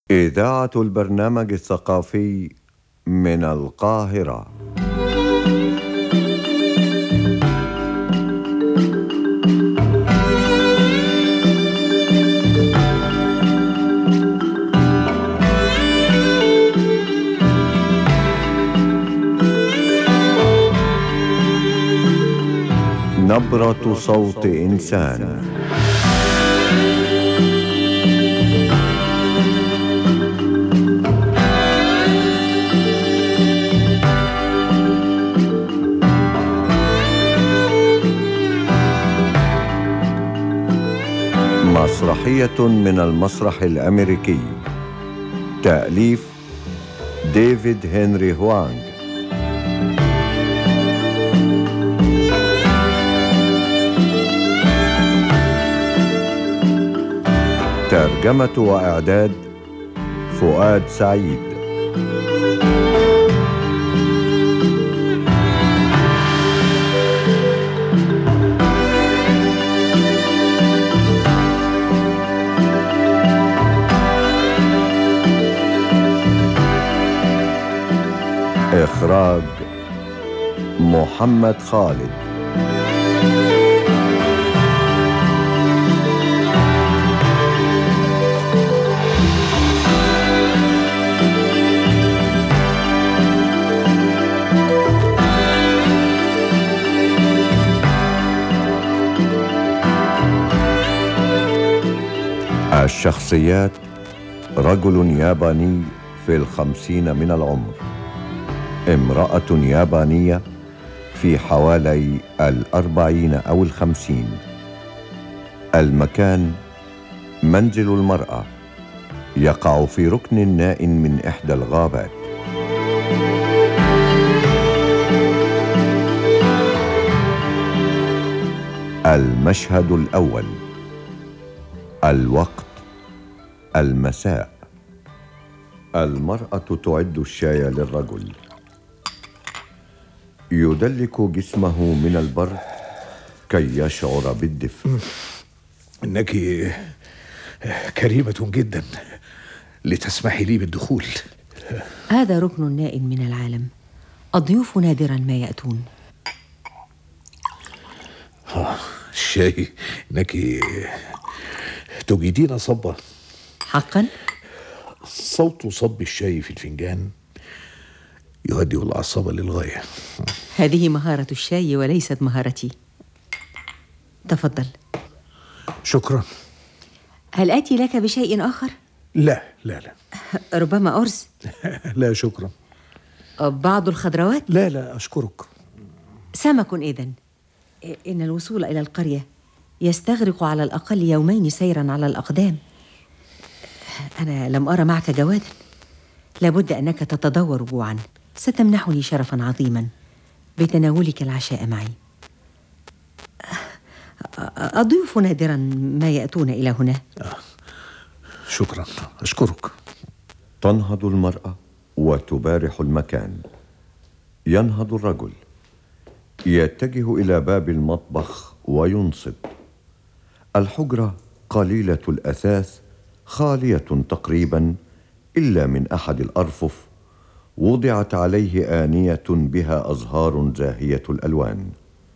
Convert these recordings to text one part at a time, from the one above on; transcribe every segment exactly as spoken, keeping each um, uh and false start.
إذاعة البرنامج الثقافي من القاهرة. نبرة صوت إنسان. مسرحية من المسرح الأمريكي، تأليف ديفيد هنري هوانغ، ترجمة وإعداد فؤاد سعيد. إخراج محمد خالد. الشخصيات: رجل ياباني في الخمسين من العمر، امرأة يابانية في حوالي الأربعين أو الخمسين. المكان: منزل المرأة، يقع في ركن نائٍ من إحدى الغابات. المشهد الأول: الوقت المساء. المرأة تعد الشاي للرجل، يدلك جسمه من البرد كي يشعر بالدفء. إنك كريمة جدا لتسمحي لي بالدخول. هذا ركن نائٍ من العالم، الضيوف نادرا ما يأتون. آه الشاي، إنك تجيدين صبه. حقا؟ صوت صب الشاي في الفنجان يهدئ الأعصاب للغاية. هذه مهارة الشاي وليست مهارتي. تفضل. شكرا. هل آتي لك بشيء آخر؟ لا لا لا. ربما أرز؟ لا شكرا. بعض الخضروات؟ لا لا أشكرك. سمك إذن. إن الوصول إلى القرية يستغرق على الأقل يومين سيرا على الأقدام. أنا لم أرى معك جوادا، لابد أنك تتدور جوعا. ستمنحني شرفا عظيما بتناولك العشاء معي. الضيوف نادرا ما يأتون إلى هنا. آه. شكرا، أشكرك. تنهض المرأة وتبارح المكان. ينهض الرجل، يتجه إلى باب المطبخ وينصت. الحجرة قليلة الأثاث، خالية تقريبا إلا من أحد الأرفف، وضعت عليه آنية بها أزهار زاهية الألوان.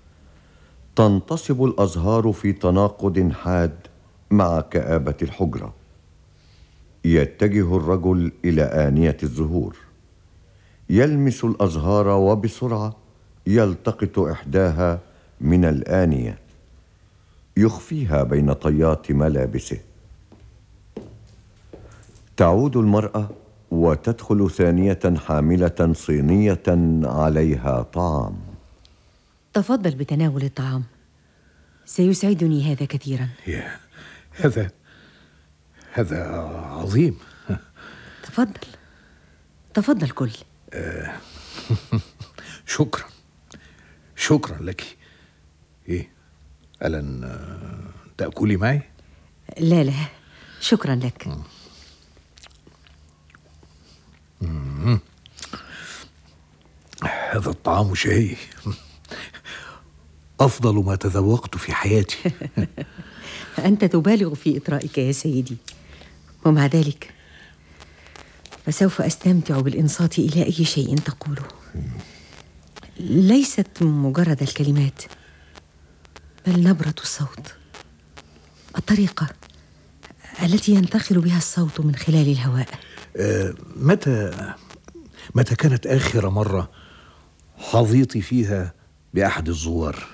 تنتصب الأزهار في تناقض حاد مع كآبة الحجرة. يتجه الرجل إلى آنية الزهور، يلمس الأزهار وبسرعة يلتقط إحداها من الآنية، يخفيها بين طيات ملابسه. تعود المرأة وتدخل ثانية حاملة صينية عليها طعام. تفضل بتناول الطعام، سيسعدني هذا كثيرا. هذا هذا عظيم. تفضل تفضل كل. آه. شكرا شكرا لك. ايه ألن تأكلي معي؟ لا لا شكرا لك. مم. هذا الطعام شهي، أفضل ما تذوقت في حياتي. أنت تبالغ في إطرائك يا سيدي، ومع ذلك فسوف أستمتع بالإنصات إلى أي شيء تقوله. ليست مجرد الكلمات، بل نبرة الصوت، الطريقة التي ينتقل بها الصوت من خلال الهواء. أه متى متى كانت آخر مرة حظيت فيها بأحد الزوار؟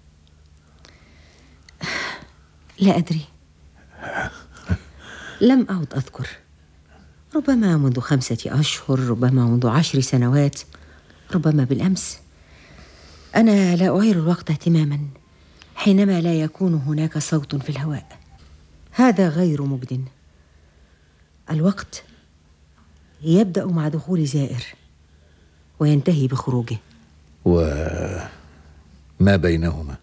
لا أدري، لم أعد أذكر. ربما منذ خمسة أشهر، ربما منذ عشر سنوات، ربما بالأمس. أنا لا أعير الوقت اهتماما حينما لا يكون هناك صوت في الهواء. هذا غير مجد. الوقت يبدأ مع دخول زائر وينتهي بخروجه. وما بينهما؟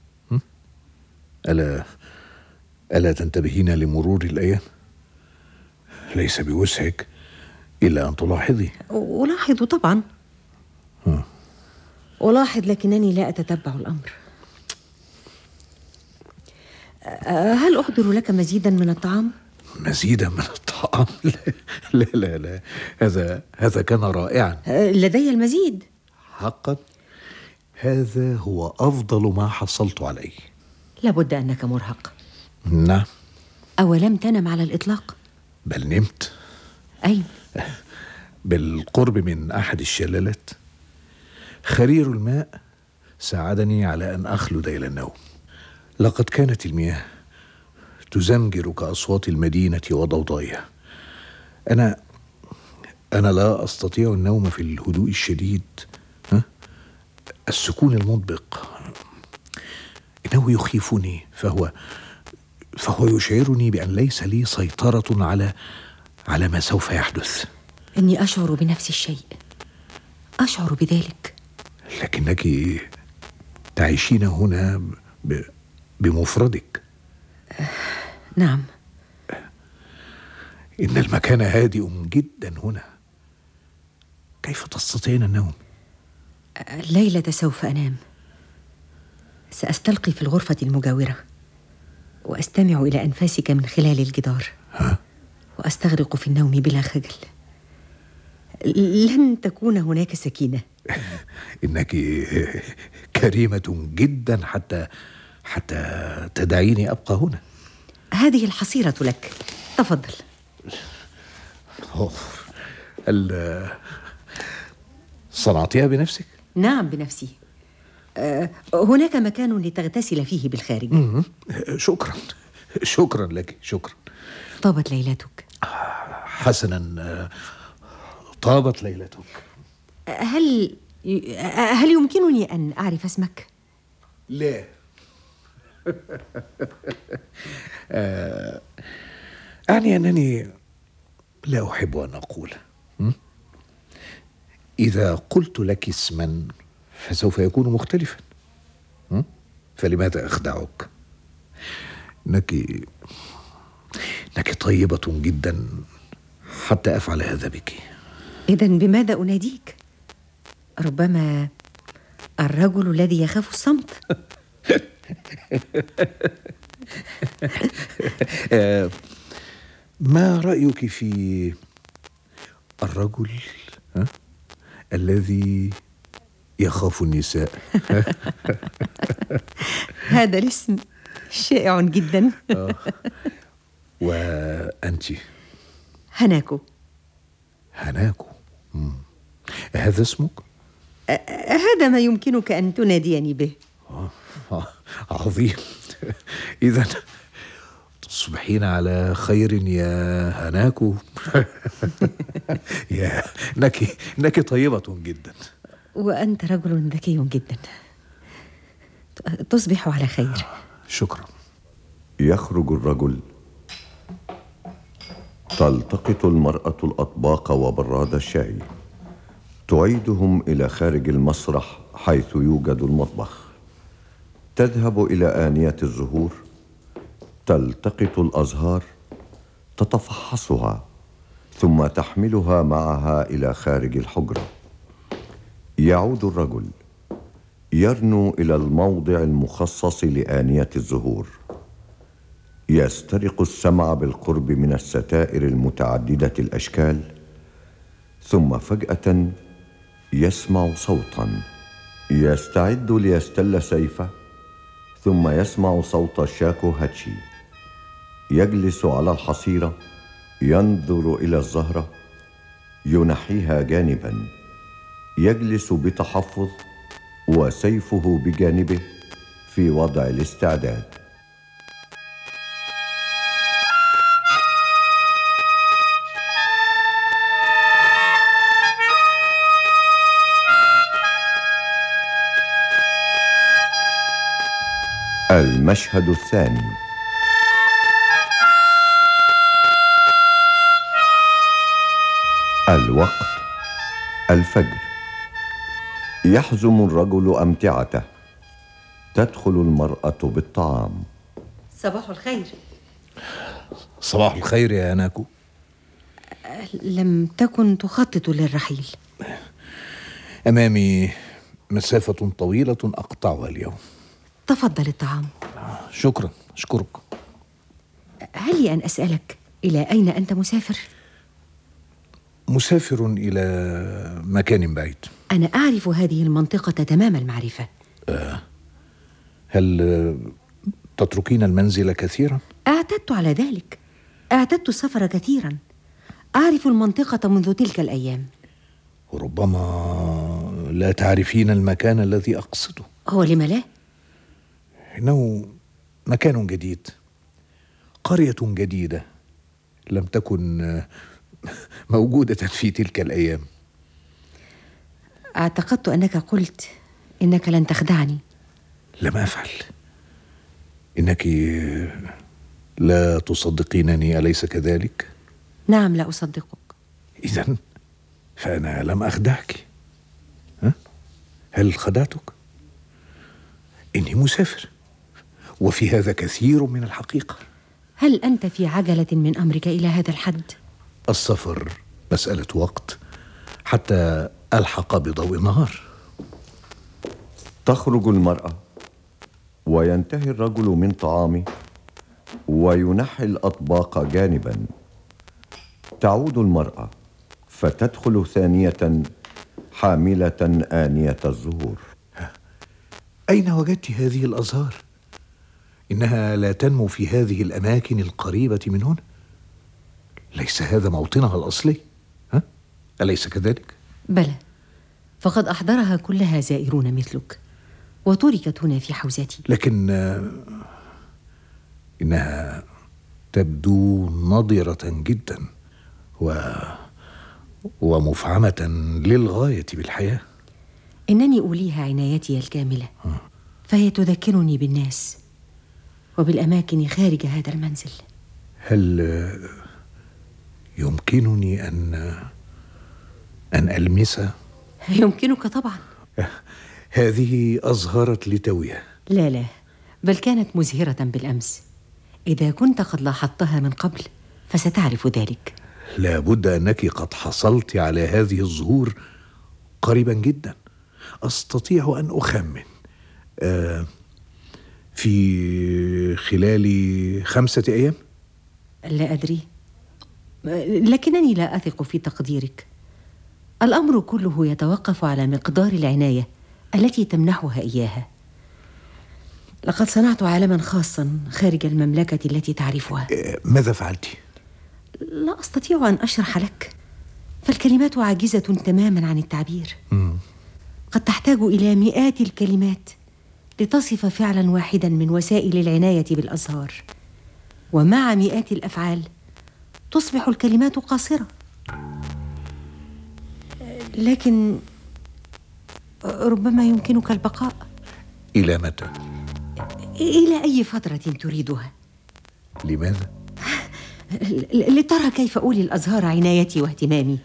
ألا ألا تنتبهين لمرور الأيام؟ ليس بوسعك إلا أن تلاحظي. ألاحظ طبعا، ها. ألاحظ، لكنني لا أتتبع الأمر. هل أحضر لك مزيدا من الطعام؟ مزيدا من الطعام؟ لا لا لا, هذا هذا كان رائعا. لدي المزيد. حقا هذا هو أفضل ما حصلت عليه. لابد أنك مرهق. نعم. أولم تنم على الإطلاق؟ بل نمت. أين؟ بالقرب من أحد الشلالات. خرير الماء ساعدني على أن أخلد إلى النوم. لقد كانت المياه تزمجر كأصوات المدينة وضوضائها. أنا أنا لا أستطيع النوم في الهدوء الشديد، ها؟ السكون المطبق إنه يخيفني، فهو فهو يشعرني بأن ليس لي سيطرة على على ما سوف يحدث. إني أشعر بنفس الشيء، أشعر بذلك. لكنك تعيشين هنا ب... بمفردك. آه، نعم. إن المكان هادئ جدا هنا. كيف تستطيعين النوم؟ الليلة سوف أنام. سأستلقي في الغرفة المجاورة وأستمع إلى أنفاسك من خلال الجدار. ها؟ وأستغرق في النوم بلا خجل. لن تكون هناك سكينة. إنك كريمة جدا حتى حتى تدعيني أبقى هنا. هذه الحصيرة لك، تفضل. هل صنعتيها بنفسك؟ نعم بنفسي. أه هناك مكان لتغتسل فيه بالخارج. شكرا شكرا لك، شكرا. طابت ليلتك. حسنا، طابت ليلتك. هل هل يمكنني أن أعرف اسمك؟ لا. أعني أنني لا أحب أن أقول. إذا قلت لك اسما فسوف يكون مختلفا، فلماذا أخدعك؟ إنك إنك طيبة جدا حتى أفعل هذا بك. إذن بماذا أناديك؟ ربما الرجل الذي يخاف الصمت. ما رأيك في الرجل ها؟ الذي يخاف النساء؟ هذا الاسم شائع جدا. وأنت؟ هناكو. هناكو. مم. هذا اسمك؟ هذا ما يمكنك أن تناديني به. آه. عظيم. إذن تصبحين على خير يا هناكو. يا نك نك طيبة جدا. وأنت رجل ذكي جدا. تصبح على خير. شكرا. يخرج الرجل. تلتقط المرأة الأطباق وبراد الشاي، تعيدهم إلى خارج المسرح حيث يوجد المطبخ. تذهب إلى آنية الزهور، تلتقط الأزهار، تتفحصها، ثم تحملها معها إلى خارج الحجرة. يعود الرجل، يرنو إلى الموضع المخصص لآنية الزهور، يسترق السمع بالقرب من الستائر المتعددة الأشكال ثم فجأة يسمع صوتا يستعد ليستل سيفه، ثم يسمع صوت شاكو هاتشي يجلس على الحصيرة ينظر إلى الزهرة، ينحيها جانبا، يجلس بتحفظ وسيفه بجانبه في وضع الاستعداد. المشهد الثاني. الوقت الفجر. يحزم الرجل أمتعته، تدخل المرأة بالطعام. صباح الخير. صباح الخير يا ناكو. لم تكن تخطط للرحيل؟ أمامي مسافة طويلة أقطعها اليوم. تفضل الطعام. شكرا، أشكرك. هل لي أن أسألك إلى أين أنت مسافر؟ مسافر إلى مكان بعيد. أنا أعرف هذه المنطقة تمام المعرفة. آه. هل تتركين المنزل كثيرا؟ اعتدت على ذلك، اعتدت السفر كثيرا، أعرف المنطقة منذ تلك الأيام. وربما لا تعرفين المكان الذي أقصده. هو لم لا؟ إنه مكان جديد، قرية جديدة لم تكن موجودة في تلك الأيام. اعتقدت أنك قلت إنك لن تخدعني. لم أفعل. إنك لا تصدقينني، أليس كذلك؟ نعم، لا أصدقك. إذن فأنا لم أخدعك. ها؟ هل خدعتك؟ إني مسافر، وفي هذا كثير من الحقيقة. هل أنت في عجلة من أمرك إلى هذا الحد؟ السفر مسألة وقت حتى ألحق بضوء النهار. تخرج المرأة وينتهي الرجل من طعامه وينحي الأطباق جانبا. تعود المرأة فتدخل ثانية حاملة آنية الزهور. أين وجدت هذه الأزهار؟ إنها لا تنمو في هذه الأماكن القريبة من هنا. ليس هذا موطنها الأصلي، ها؟ أليس كذلك؟ بلى، فقد أحضرها كلها زائرون مثلك وتركت هنا في حوزتي. لكن إنها تبدو نضرة جدا و... ومفعمة للغاية بالحياة. إنني أوليها عنايتي الكاملة، فهي تذكرني بالناس وبالأماكن خارج هذا المنزل. هل يمكنني أن أن ألمسها؟ يمكنك طبعا. هذه أزهرت لتوها. لا لا، بل كانت مزهرة بالأمس. إذا كنت قد لاحظتها من قبل فستعرف ذلك. لا بد أنك قد حصلت على هذه الزهور قريبا جدا. أستطيع أن أخمن آه في خلال خمسة أيام. لا أدري، لكنني لا أثق في تقديرك. الأمر كله يتوقف على مقدار العناية التي تمنحها إياها. لقد صنعت عالما خاصا خارج المملكة التي تعرفها. ماذا فعلت؟ لا أستطيع أن أشرح لك، فالكلمات عاجزة تماما عن التعبير. م. قد تحتاج إلى مئات الكلمات لتصف فعلا واحدا من وسائل العناية بالأزهار، ومع مئات الأفعال تصبح الكلمات قاصرة. لكن ربما يمكنك البقاء. إلى متى؟ إلى أي فترة تريدها. لماذا؟ لترى كيف أولي الأزهار عنايتي واهتمامي.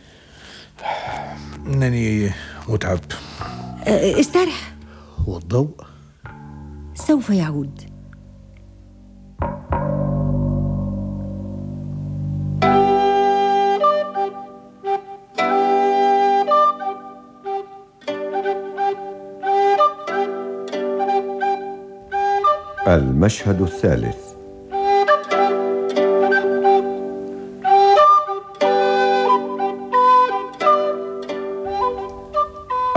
إنني متعب. استرح. والضوء سوف يعود. المشهد الثالث.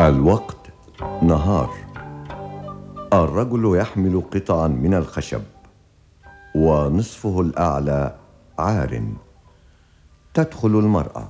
الوقت نهار. الرجل يحمل قطعا من الخشب ونصفه الأعلى عار. تدخل المرأة.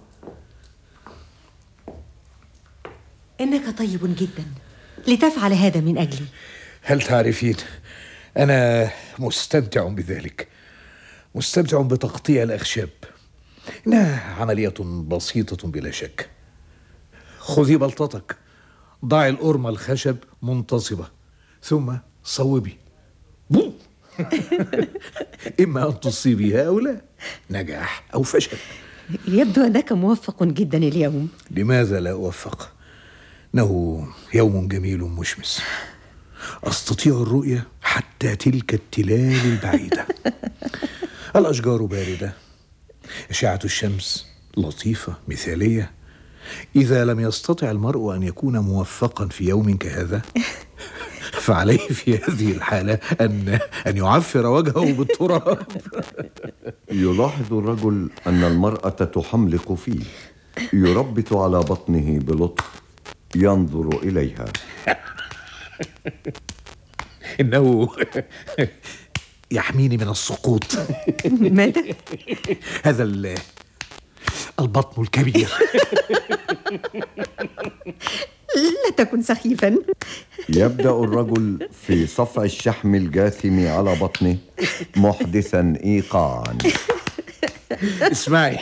إنك طيب جدا لتفعل هذا من أجلي. هل تعرفين، أنا مستمتع بذلك، مستمتع بتقطيع الأخشاب. إنها عملية بسيطة بلا شك. خذي بلطتك، ضعي الأرمى الخشب منتصبة، ثم صوبي. بو إما أن تصيبيها أو لا، نجاح أو فشل. يبدو أنك موفق جدا اليوم. لماذا لا أوفق؟ إنه يوم جميل مشمس، أستطيع الرؤية حتى تلك التلال البعيدة. الأشجار باردة، أشعة الشمس لطيفة مثالية. إذا لم يستطع المرء أن يكون موفقا في يوم كهذا، فعليه في هذه الحالة أن أن يعفر وجهه بالتراب. يلاحظ الرجل أن المرأة تحملق فيه، يربط على بطنه بلطف، ينظر إليها. إنه يحميني من السقوط. ماذا؟ هذا البطن الكبير. لا تكن سخيفا. يبدأ الرجل في صفع الشحم الجاثم على بطنه محدثا إيقاعا. اسمعي،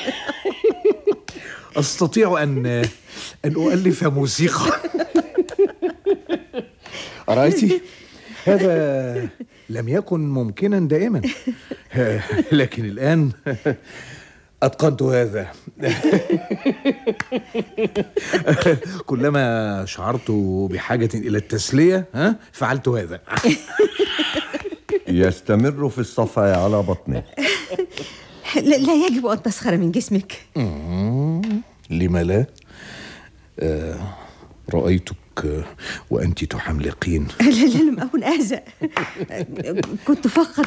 أستطيع أن أن أؤلف موسيقى. أرأيتي؟ هذا لم يكن ممكنا دائما، لكن الآن أتقنت هذا. كلما شعرت بحاجة إلى التسلية ها فعلت هذا. يستمر في الصفع على بطنه. لا, لا يجب أن تسخر من جسمك. لما لا؟ آه رأيتك وأنت تحملقين. لا لا لم أكن أهزأ، كنت فقط.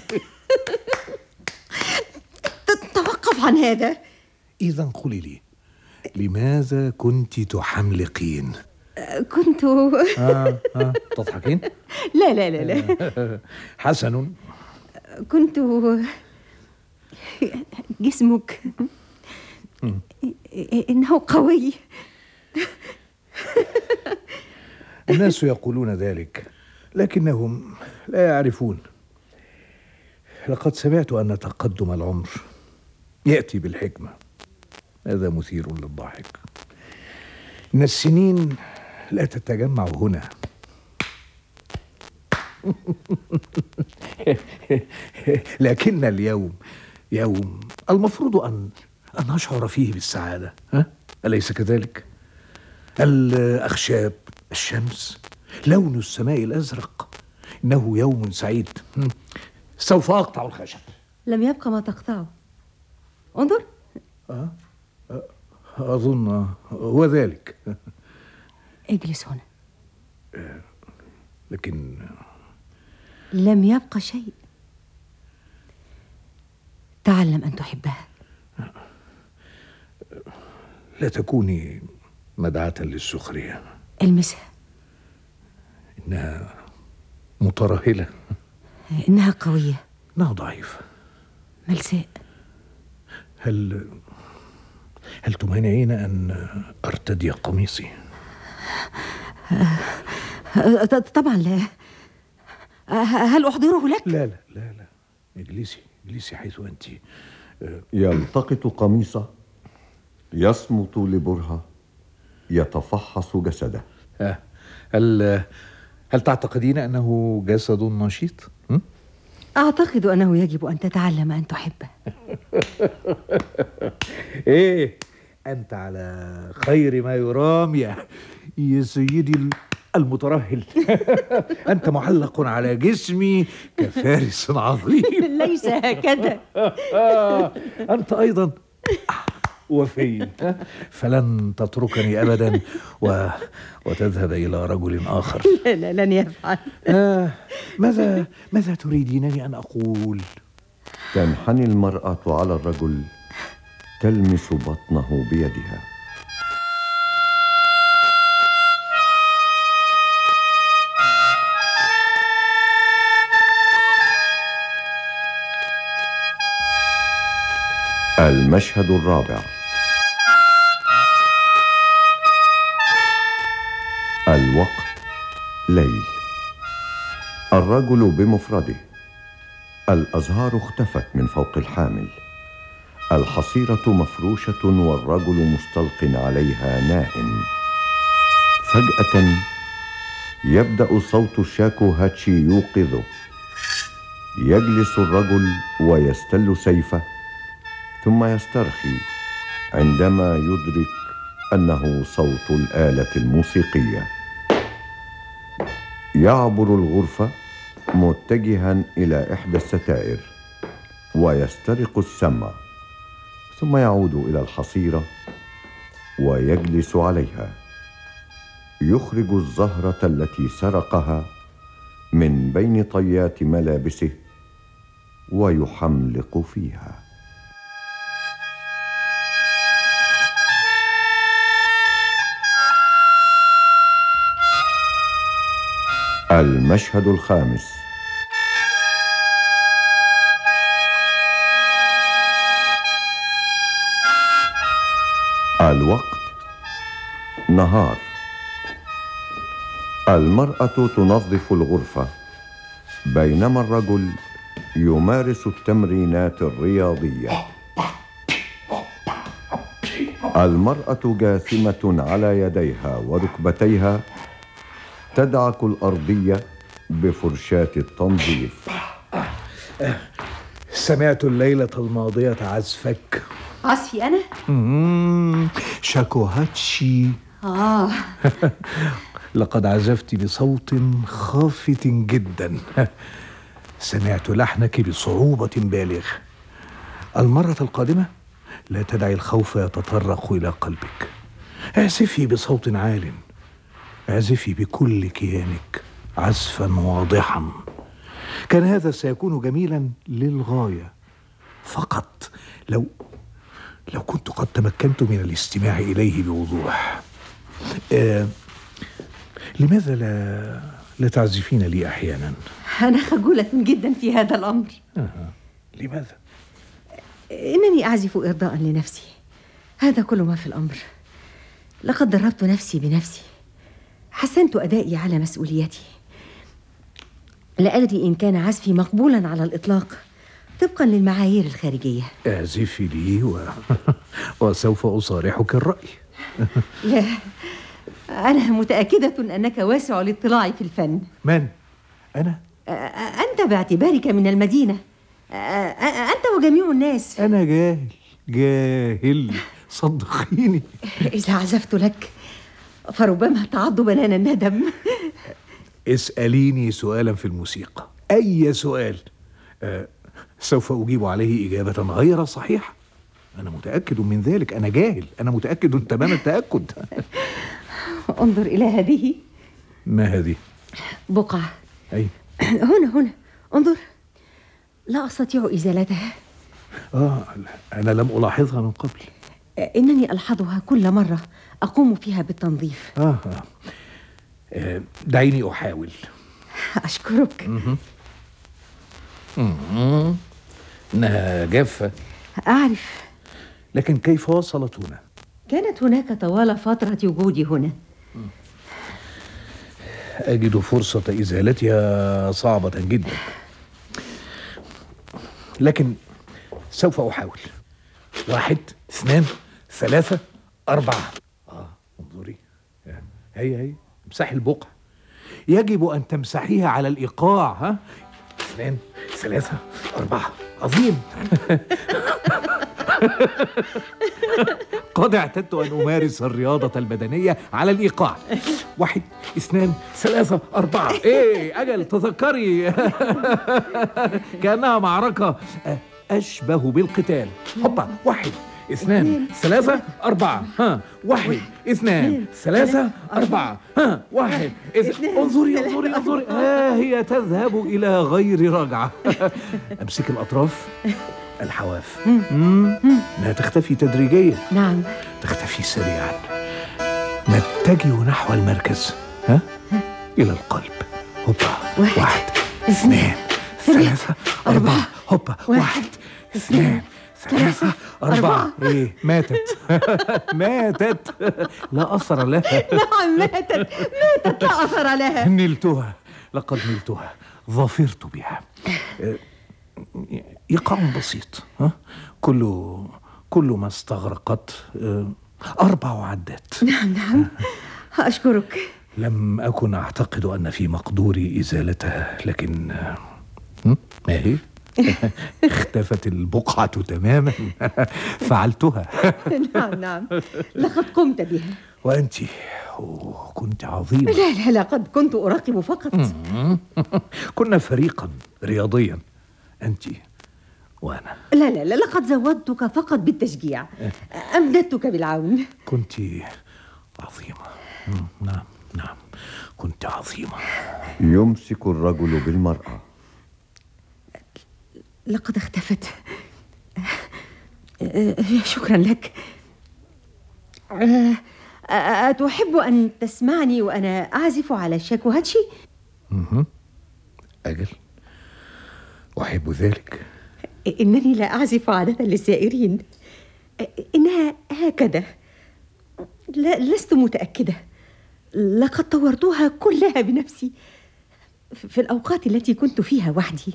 توقف عن هذا. إذا قولي لي، لماذا كنت تحملقين؟ كنت آه آه تضحكين؟ لا لا لا لا. حسن. كنت جسمك إنه قوي. الناس يقولون ذلك لكنهم لا يعرفون. لقد سمعت أن تقدم العمر يأتي بالحكمة. هذا مثير للضحك. إن السنين لا تتجمع هنا. لكن اليوم يوم المفروض أن أن أشعر فيه بالسعادة، ها؟ أليس كذلك؟ الأخشاب، الشمس، لون السماء الأزرق، إنه يوم سعيد. سوف أقطع الخشب. لم يبقى ما تقطعه. انظر. أه؟ أظن هو ذلك. اجلس هنا. أه لكن لم يبقى شيء. تعلم أن تحبها. لا تكوني مدعاة للسخرية. المسها. إنها مترهلة. إنها قوية. إنها ضعيفة. ملساء. هل هل تمانعين أن أرتدي قميصي؟ طبعا لا. هل أحضره لك؟ لا لا لا لا، اجلسي اجلسي حيث أنت. يلتقط قميصه، يصمت لبرهة، يتفحص جسده. هل هل تعتقدين أنه جسد نشيط؟ أعتقد أنه يجب أن تتعلم أن تحبه. إيه، أنت على خير ما يرام يا يا سيدي المترهل. أنت معلق على جسمي كفارس عظيم. ليس هكذا. أنت أيضا وفي، فلن تتركني أبدا و... وتذهب إلى رجل آخر. لا لا لن يفعل. آه ماذا ماذا تريدينني أن أقول؟ تنحني المرأة على الرجل، تلمس بطنه بيدها. المشهد الرابع. الوقت ليل. الرجل بمفرده. الأزهار اختفت من فوق الحامل. الحصيرة مفروشة والرجل مستلق عليها نائم. فجأة يبدأ صوت الشاكوهاتشي يوقظه. يجلس الرجل ويستل سيفه ثم يسترخي عندما يدرك أنه صوت الآلة الموسيقية. يعبر الغرفة متجها إلى إحدى الستائر ويسترق السمع، ثم يعود إلى الحصيرة ويجلس عليها. يخرج الزهرة التي سرقها من بين طيات ملابسه ويحملق فيها. المشهد الخامس. الوقت نهار. المرأة تنظف الغرفة بينما الرجل يمارس التمرينات الرياضية. المرأة جاثمة على يديها وركبتيها تدعك الأرضية بفرشاة التنظيف. سمعت الليلة الماضية عزفك. عزفي أنا؟ مم. شاكوهاتشي. آه لقد عزفت بصوت خافت جدا. سمعت لحنك بصعوبة بالغة. المرة القادمة لا تدعي الخوف يتطرق إلى قلبك. اعزفي بصوت عال، اعزفي بكل كيانك عزفا واضحا. كان هذا سيكون جميلا للغاية، فقط لو لو كنت قد تمكنت من الاستماع إليه بوضوح. آه لماذا لا لا تعزفين لي أحيانا؟ أنا خجولة جدا في هذا الأمر. آه. لماذا؟ إنني أعزف إرضاء لنفسي، هذا كل ما في الأمر. لقد دربت نفسي بنفسي، حسنت أدائي على مسؤوليتي. لا أدري إن كان عزفي مقبولا على الإطلاق طبقا للمعايير الخارجية. اعزفي لي و... وسوف أصارحك الرأي. لا، أنا متأكدة أنك واسع الاطلاع في الفن. من؟ أنا؟ أنت باعتبارك من المدينة، أنت وجميع الناس. أنا جاهل جاهل صدقيني. إذا عزفت لك فربما تعض بنان الندم. اسأليني سؤالا في الموسيقى، أي سؤال، أه سوف أجيب عليه إجابة غير صحيحة. أنا متأكد من ذلك. أنا جاهل، أنا متأكد تمام التأكد. انظر إلى هذه. ما هذه؟ بقعة. أي؟ هنا هنا انظر، لا أستطيع إزالتها. آه أنا لم ألاحظها من قبل. إنني ألحظها كل مرة أقوم فيها بالتنظيف. آه, آه. آه. دعيني أحاول. أشكرك. مم. إنها جافة. أعرف، لكن كيف وصلت هنا؟ كانت هناك طوال فترة وجودي هنا. أجد فرصة إزالتها صعبة جدا، لكن سوف أحاول. واحد، اثنان، ثلاثة، أربعة. آه انظري، هيا هيا امسحي البقعة. يجب أن تمسحيها على الإيقاع. ها، اثنان، ثلاثة، أربعة. عظيم. قد اعتدت أن أمارس الرياضة البدنية على الإيقاع. واحد، اثنان، ثلاثة، أربعة. إيه أجل، تذكري. كأنها معركة أشبه بالقتال. هوبا، واحد، اثنان، ثلاثة، أربعة. ها، واحد، اثنان، ثلاثة، أربعة. ها، واحد، اثنان. انظري انظري انظري، ها هي تذهب إلى غير رجعة. أمسك الأطراف، الحواف، لا تختفي تدريجيا. نعم، تختفي سريعا. نتجه نحو المركز. ها، إلى القلب. هوبا، واحد, واحد اثنان ثلاثة أربعة. هوبا، واحد اثنان ثلاثة أربعة. إيه، ماتت. ماتت، لا أثر لها. نعم ماتت، ماتت لا أثر لها. نلتها، لقد نلتها، ظفرت بها. إيقاع بسيط، ها؟ كل كل ما استغرقت أربع عدات. نعم نعم، أشكرك. لم أكن أعتقد أن في مقدوري إزالتها، لكن ما هي؟ اختفت البقعة تماما. فعلتها. نعم نعم، لقد قمت بها. وأنت كنت عظيمة. لا لا لا، قد كنت أراقب فقط. كنا فريقا رياضيا، أنت وأنا. لا لا لا، لقد زودتك فقط بالتشجيع، أمددتك بالعون. كنت عظيمة. نعم نعم، كنت عظيمة. يمسك الرجل بالمرأة. لقد اختفت. شكرا لك. أتحب أن تسمعني وأنا أعزف على الشاكوهاتشي؟ أجل، أحب ذلك. إنني لا أعزف عادة للزائرين، إنها هكذا. لا، لست متأكدة. لقد طورتها كلها بنفسي في الأوقات التي كنت فيها وحدي.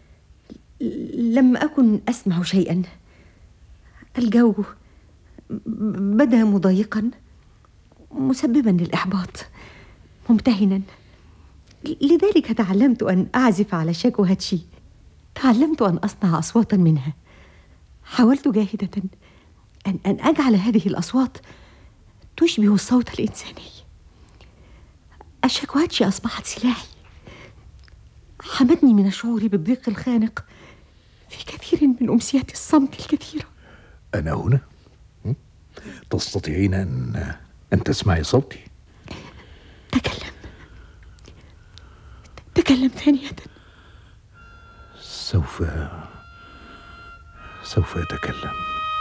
لم أكن أسمع شيئا. الجو بدا مضايقا، مسببا للإحباط، ممتهنا. لذلك تعلمت أن أعزف على الشاكوهاتشي. تعلمت أن أصنع أصواتا منها. حاولت جاهدة أن, أن أجعل هذه الأصوات تشبه الصوت الإنساني. الشاكوهاتشي أصبحت سلاحي، حمتني من الشعور بالضيق الخانق في كثير من أمسيات الصمت الكثيرة. أنا هنا. تستطيعين أن أن تسمعي صوتي؟ تكلم، تكلم ثانية. سوف سوف أتكلم.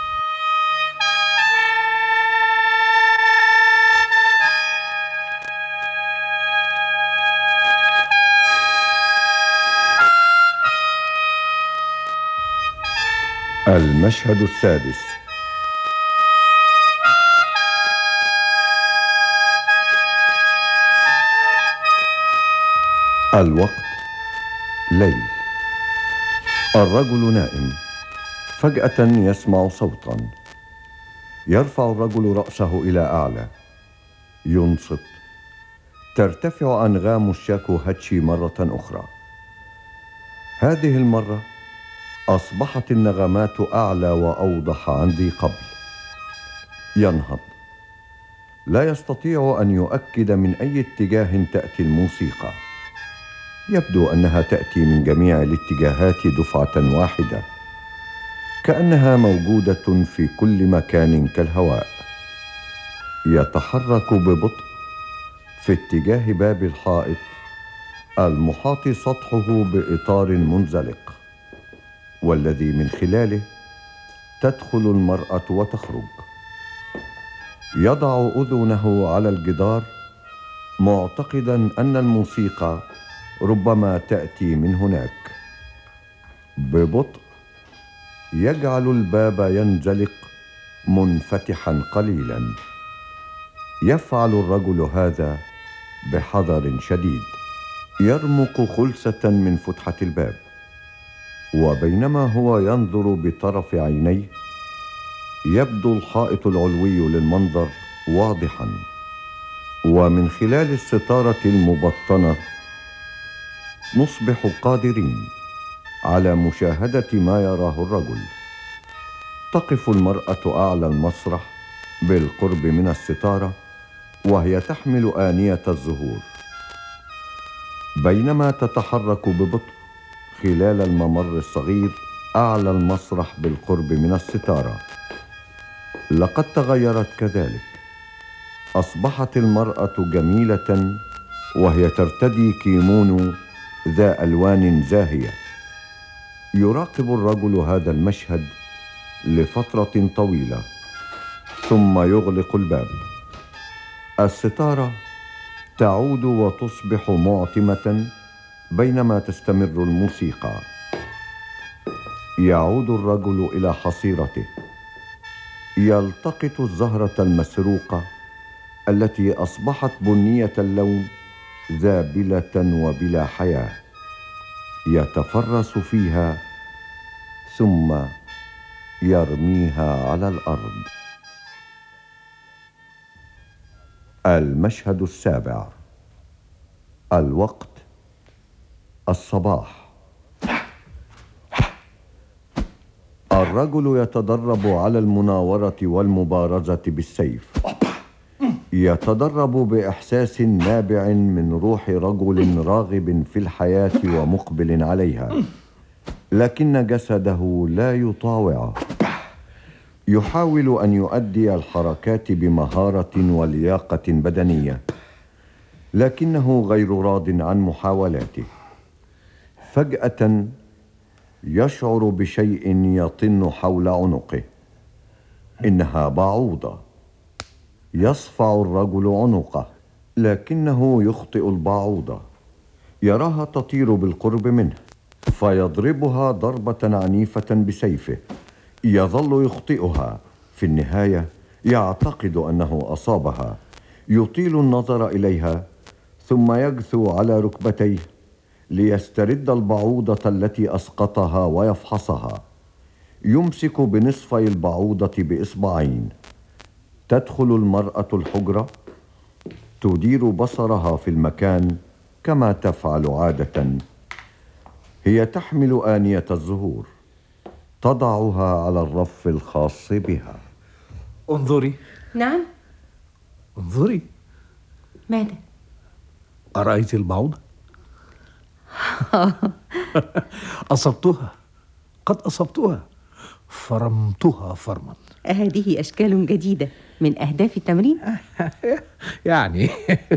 المشهد السادس. الوقت ليل. الرجل نائم، فجأة يسمع صوتا. يرفع الرجل رأسه إلى أعلى، ينصت. ترتفع أنغام الشاكوهاتشي مرة أخرى. هذه المرة أصبحت النغمات أعلى وأوضح عن ذي قبل. ينهض، لا يستطيع أن يؤكد من أي اتجاه تأتي الموسيقى. يبدو أنها تأتي من جميع الاتجاهات دفعة واحدة، كأنها موجودة في كل مكان كالهواء. يتحرك ببطء في اتجاه باب الحائط المحاط سطحه بإطار منزلق، والذي من خلاله تدخل المرأة وتخرج. يضع أذنه على الجدار معتقدا أن الموسيقى ربما تأتي من هناك. ببطء يجعل الباب ينزلق منفتحا قليلا. يفعل الرجل هذا بحذر شديد. يرمق خلسة من فتحة الباب، وبينما هو ينظر بطرف عينيه يبدو الحائط العلوي للمنظر واضحا، ومن خلال الستارة المبطنة نصبح قادرين على مشاهدة ما يراه الرجل. تقف المرأة أعلى المسرح بالقرب من الستارة، وهي تحمل آنية الزهور، بينما تتحرك ببطء خلال الممر الصغير أعلى المسرح بالقرب من الستارة. لقد تغيرت كذلك. أصبحت المرأة جميلة، وهي ترتدي كيمونو ذا ألوان زاهية. يراقب الرجل هذا المشهد لفترة طويلة، ثم يغلق الباب. الستارة تعود وتصبح معتمة بينما تستمر الموسيقى. يعود الرجل إلى حصيرته، يلتقط الزهرة المسروقة التي أصبحت بنية اللون ذابلة وبلا حياة، يتفرس فيها ثم يرميها على الأرض. المشهد السابع. الوقت الصباح. الرجل يتدرب على المناورة والمبارزة بالسيف، يتدرب بإحساس نابع من روح رجل راغب في الحياة ومقبل عليها، لكن جسده لا يطاوعه. يحاول أن يؤدي الحركات بمهارة ولياقة بدنية، لكنه غير راض عن محاولاته. فجأة يشعر بشيء يطن حول عنقه، إنها بعوضة. يصفع الرجل عنقه، لكنه يخطئ البعوضة. يراها تطير بالقرب منه، فيضربها ضربة عنيفة بسيفه. يظل يخطئها، في النهاية يعتقد أنه أصابها. يطيل النظر إليها ثم يجثو على ركبتيه ليسترد البعوضة التي أسقطها ويفحصها. يمسك بنصفي البعوضة بإصبعين. تدخل المرأة الحجرة، تدير بصرها في المكان كما تفعل عادة. هي تحمل آنية الزهور، تضعها على الرف الخاص بها. انظري. نعم. انظري. ماذا؟ أرأيت البعوضة؟ أصبتها، قد أصبتها، فرمتها فرما. هذه أشكال جديدة من أهداف التمرين؟ يعني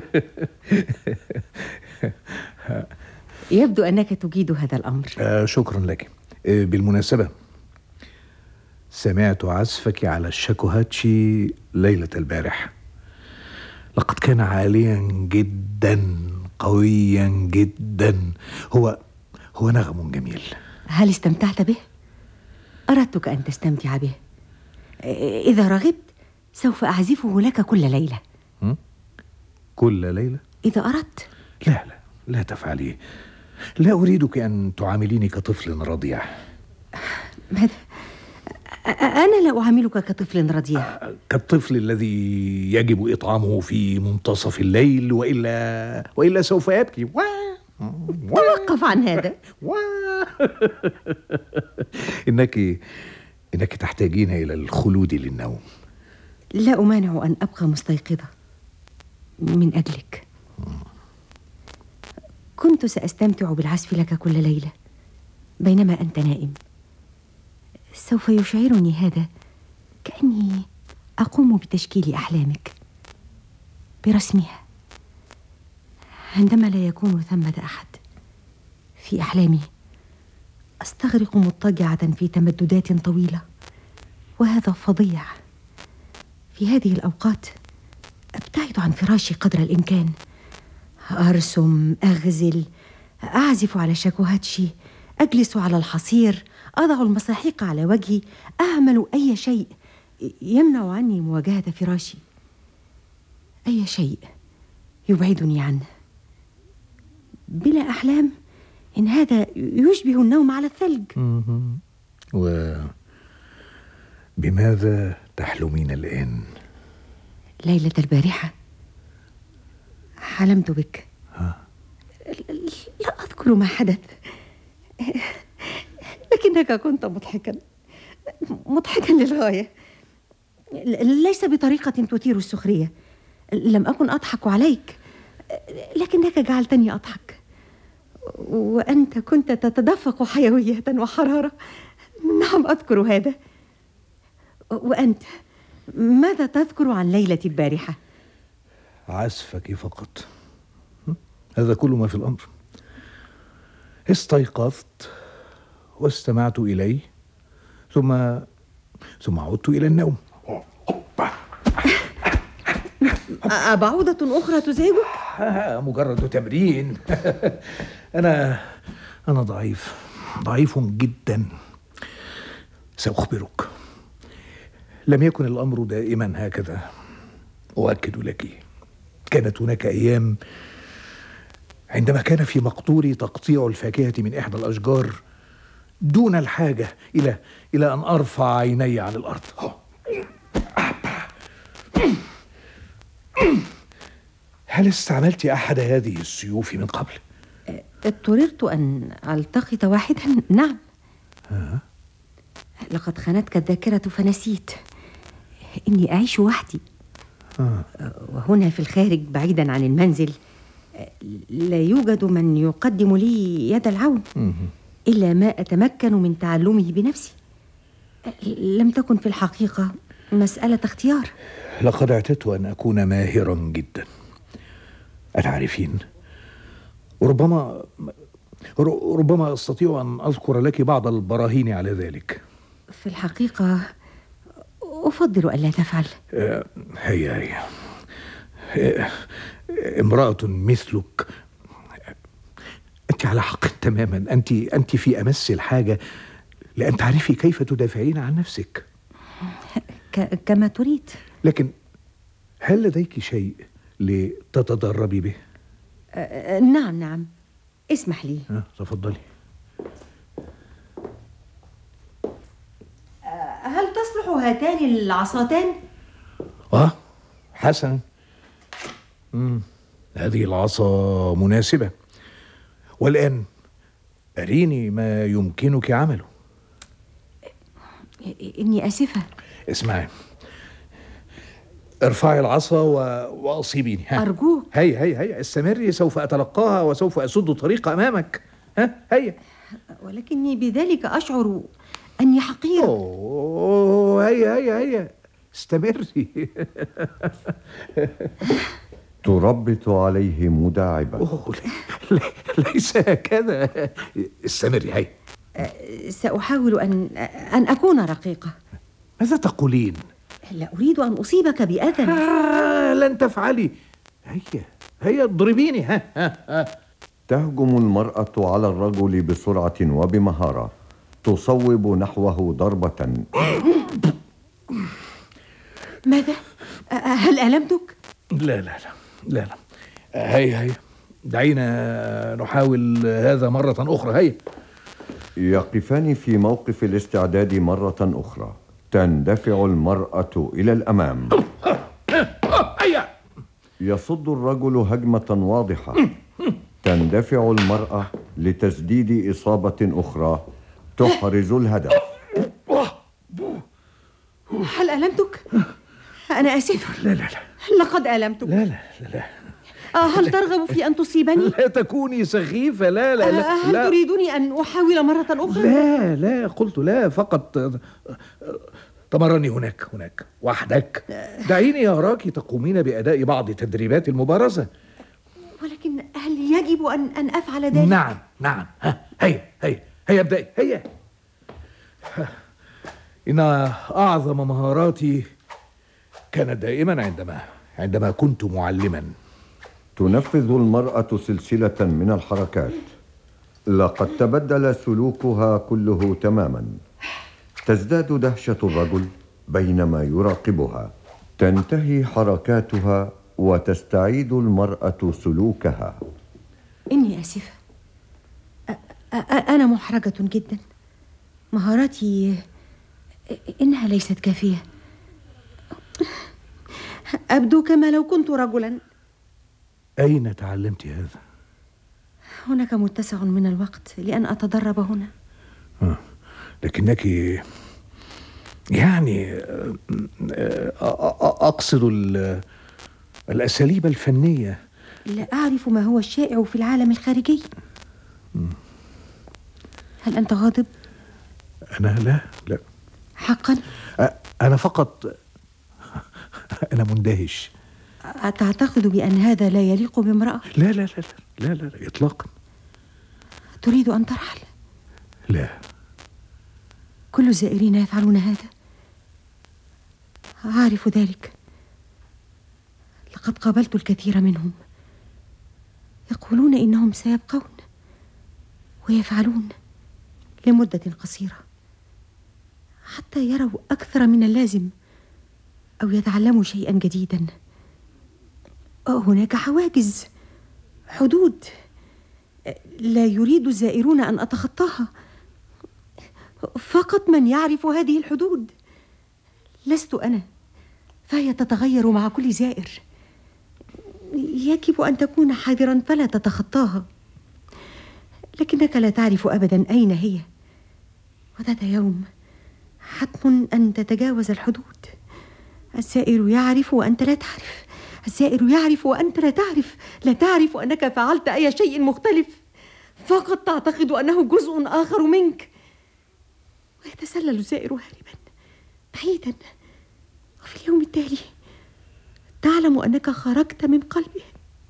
يبدو أنك تجيد هذا الأمر. آه شكرا لك. آه بالمناسبة، سمعت عزفك على الشاكوهاتشي ليلة البارح. لقد كان عاليا جدا، قويا جدا. هو هو نغم جميل. هل استمتعت به؟ أردتك أن تستمتع به. إذا رغبت سوف أعزفه لك كل ليلة. م? كل ليلة؟ إذا أردت. لا لا لا تفعلي. لا أريدك أن تعامليني كطفل رضيع. ماذا؟ أنا لا أعاملك كطفل رضيع. كالطفل الذي يجب إطعامه في منتصف الليل، وإلا وإلا سوف يبكي. توقف عن هذا. إنك إنك تحتاجين إلى الخلود للنوم. لا أمانع أن أبقى مستيقظة من أجلك. كنت سأستمتع بالعزف لك كل ليلة بينما أنت نائم. سوف يشعرني هذا كأني أقوم بتشكيل أحلامك، برسمها. عندما لا يكون ثمة أحد في أحلامي أستغرق مضطجعة في تمددات طويلة، وهذا فظيع. في هذه الأوقات أبتعد عن فراشي قدر الإمكان، أرسم، أغزل، أعزف على شاكوهاتشي، أجلس على الحصير، أضع المساحيق على وجهي، أعمل أي شيء يمنع عني مواجهة فراشي، أي شيء يبعدني عنه. بلا أحلام إن هذا يشبه النوم على الثلج. وبماذا تحلمين الآن؟ ليلة البارحة حلمت بك. ها؟ لا أذكر ما حدث، لكنك كنت مضحكا مضحكا للغاية، ليس بطريقة تثير السخرية. لم أكن أضحك عليك، لكنك جعلتني أضحك، وأنت كنت تتدفق حيوية وحرارة. نعم أذكر هذا. وأنت ماذا تذكر عن ليلة البارحة؟ عزفك فقط، هذا كل ما في الأمر. استيقظت واستمعت إليه، ثم ثم عدت إلى النوم. أبعوضة أخرى تزعجك؟ مجرد تمرين. أنا أنا ضعيف ضعيف جدا. سأخبرك. لم يكن الأمر دائما هكذا. أؤكد لك، كانت هناك أيام عندما كان في مقدوري تقطيع الفاكهة من إحدى الأشجار دون الحاجة إلى إلى أن أرفع عيني عن الأرض. هل استعملت أحد هذه السيوف من قبل؟ اضطررت أن ألتقط واحدا، نعم. ها؟ لقد خانتك الذاكرة فنسيت إني أعيش وحدي. آه. وهنا في الخارج بعيدا عن المنزل لا يوجد من يقدم لي يد العون إلا ما أتمكن من تعلمه بنفسي. لم تكن في الحقيقة مسألة اختيار. لقد اعتدت أن أكون ماهرا جدا. أتعرفين، ربما ربما أستطيع أن أذكر لك بعض البراهين على ذلك. في الحقيقة أفضل ألا تفعل. هيا هيا امرأة مثلك أنت على حق تماما. أنت أنت في أمس الحاجة لأن تعرفي كيف تدافعين عن نفسك. ك- كما تريد. لكن هل لديك شيء لتتدربي به؟ أه نعم نعم، اسمح لي. أه تفضلي. هل تصلح هاتان العصاتان؟ آه حسنا. مم. هذه العصا مناسبة. والآن أريني ما يمكنك عمله. إني آسفة. اسمعي، ارفعي العصا و... وأصيبيني. ها. أرجوك. هيا هيا هيا استمري، سوف أتلقاها وسوف أسد طريق أمامك. ها هيا. ولكني بذلك أشعر أني حقيرة. أوه هيا هيا هيا استمري. تربط عليه مداعبة. أوه لي... ليس هكذا. استمري. هيا. سأحاول أن أن أكون رقيقة. ماذا تقولين؟ لا أريد أن أصيبك بأذى. آه لن تفعلي. هيا هيا اضربيني. ها ها ها. تهجم المرأة على الرجل بسرعة وبمهارة، تصوب نحوه ضربة. ماذا؟ هل ألمتك؟ لا لا لا لا لا. هيا هيا دعينا نحاول هذا مرة أخرى. هيا. يقفان في موقف الاستعداد مرة أخرى. تندفع المرأة إلى الأمام. هيا. يصد الرجل هجمة واضحة. تندفع المرأة لتسديد إصابة أخرى تحرز الهدف. هل ألمتك؟ أنا آسفة. لا لا لا. لقد ألمتك. لا لا لا. هل ترغب في أن تصيبني؟ لا تكوني سخيفة. لا لا لا. هل لا. تريدني أن أحاول مرة أخرى؟ لا لا قلت لا، فقط تمرني هناك هناك وحدك. دعيني أراك تقومين بأداء بعض تدريبات المبارزة. ولكن هل يجب أن أن أفعل ذلك؟ نعم نعم. ها هيا هيا هيا ابدأي. هيا. إن أعظم مهاراتي كانت دائما عندما عندما كنت معلما. تنفذ المرأة سلسلة من الحركات. لقد تبدل سلوكها كله تماما. تزداد دهشة الرجل بينما يراقبها. تنتهي حركاتها وتستعيد المرأة سلوكها. إني آسفة. أ- أ- أنا محرجة جدا. مهاراتي إنها ليست كافية. أبدو كما لو كنت رجلا. أين تعلمت هذا؟ هناك متسع من الوقت لأن أتدرب هنا. آه. لكنك يعني أقصد الأساليب الفنية. لا أعرف ما هو الشائع في العالم الخارجي. هل أنت غاضب؟ أنا لا لا حقا؟ أنا فقط أنا مندهش. أتعتقد بأن هذا لا يليق بامرأة؟ لا لا لا لا لا, لا إطلاقا. تريد أن ترحل؟ لا. كل الزائرين يفعلون هذا. أعرف ذلك. لقد قابلت الكثير منهم يقولون إنهم سيبقون ويفعلون لمدة قصيرة حتى يروا أكثر من اللازم أو يتعلموا شيئا جديدا. هناك حواجز، حدود، لا يريد الزائرون أن أتخطاها. فقط من يعرف هذه الحدود. لست أنا، فهي تتغير مع كل زائر. يجب أن تكون حذرا فلا تتخطاها، لكنك لا تعرف أبدا أين هي، وذات يوم حتم أن تتجاوز الحدود. الزائر يعرف وأنت لا تعرف، الزائر يعرف وأنت لا تعرف. لا تعرف أنك فعلت أي شيء مختلف، فقط تعتقد أنه جزء آخر منك. ويتسلل الزائر هاربا بعيدا، وفي اليوم التالي تعلم أنك خرجت من قلبه.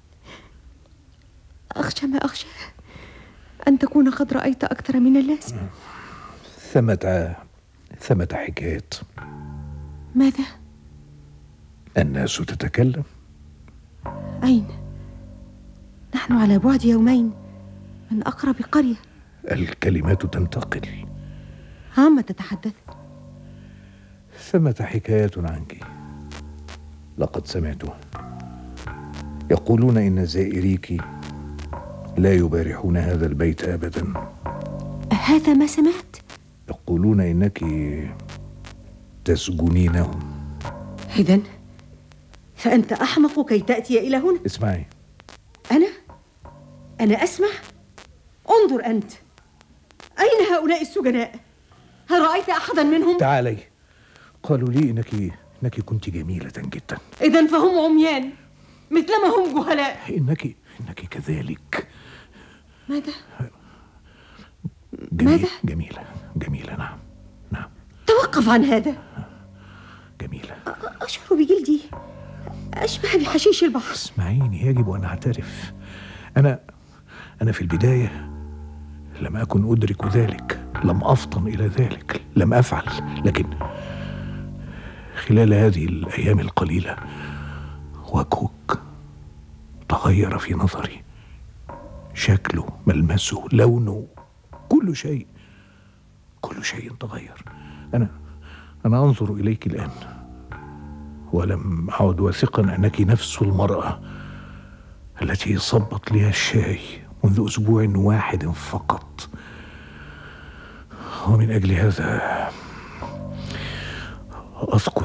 أخشى ما أخشى أن تكون قد رأيت أكثر من اللازم. ثمة ثمة حكايات. ماذا؟ الناس تتكلم. أين؟ نحن على بعد يومين من أقرب قرية. الكلمات تنتقل. عما تتحدث؟ ثمة حكايات عنك لقد سمعتها. يقولون إن زائريك لا يبارحون هذا البيت أبدا. هذا ما سمعت؟ يقولون إنك تسجنينهم. إذن فأنت أحمق كي تأتي إلى هنا. اسمعي. أنا؟ أنا أسمع؟ انظر أنت، أين هؤلاء السجناء؟ هل رأيت أحدا منهم؟ تعالي. قالوا لي إنك إنك كنت جميلة جدا. إذن فهم عميان مثلما هم جهلاء. إنك إنك كذلك. ماذا؟ جميل. ماذا؟ جميلة جميلة. نعم نعم. توقف عن هذا. جميلة. أشعر بجلدي أشبه بحشيش البحر. اسمعيني، يجب أن أعترف. أنا أنا في البداية لم أكن أدرك ذلك، لم أفطن إلى ذلك، لم أفعل. لكن خلال هذه الأيام القليلة وجهك تغير في نظري، شكله، ملمسه، لونه، كل شيء كل شيء تغير. أنا أنا أنظر إليك الآن ولم أعد واثقا أنك نفس المرأة التي صبت لي الشاي منذ أسبوع واحد فقط. ومن أجل هذا أذكر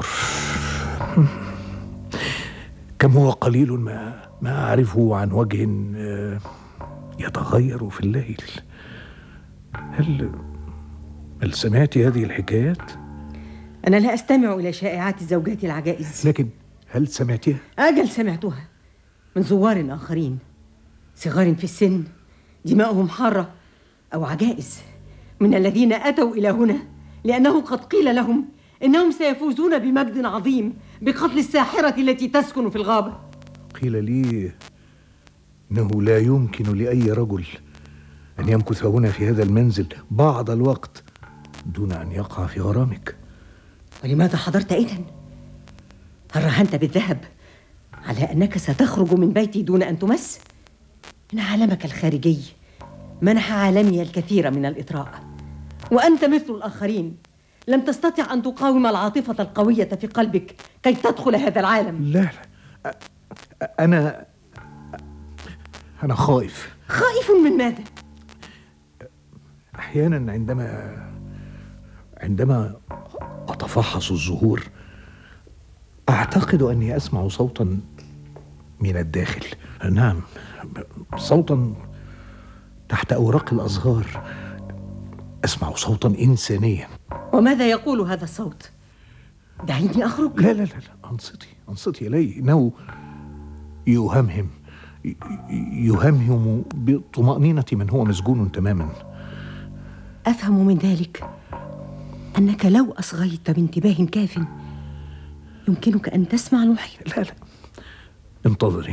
كم هو قليل ما ما أعرفه عن وجه يتغير في الليل. هل هل سمعت هذه الحكايات؟ أنا لا أستمع إلى شائعات الزوجات العجائز. لكن هل سمعتها؟ أجل سمعتها من زوار آخرين، صغار في السن، دماؤهم حارة، أو عجائز من الذين أتوا إلى هنا لأنه قد قيل لهم إنهم سيفوزون بمجد عظيم بقتل الساحرة التي تسكن في الغابة. قيل لي إنه لا يمكن لأي رجل أن يمكث هنا في هذا المنزل بعض الوقت دون أن يقع في غرامك. ولماذا حضرت إذن؟ هل رهنت بالذهب على أنك ستخرج من بيتي دون أن تمس؟ إن عالمك الخارجي منح عالمي الكثير من الإطراء، وأنت مثل الآخرين لم تستطع أن تقاوم العاطفة القوية في قلبك كي تدخل هذا العالم. لا لا، أنا أنا خائف. خائف من ماذا؟ أحيانا عندما عندما أتفحص الزهور أعتقد أني أسمع صوتا من الداخل. نعم، صوتا تحت أوراق الأزهار. أسمع صوتا إنسانيا. وماذا يقول هذا الصوت؟ دعيني أخرج. لا لا لا, لا. أنصتي أنصتي إلي. إنه يهمهم يهمهم بطمأنينة من هو مسجون تماما. أفهم من ذلك أنك لو أصغيت بانتباه كاف يمكنك أن تسمع المحيط. لا لا، انتظري،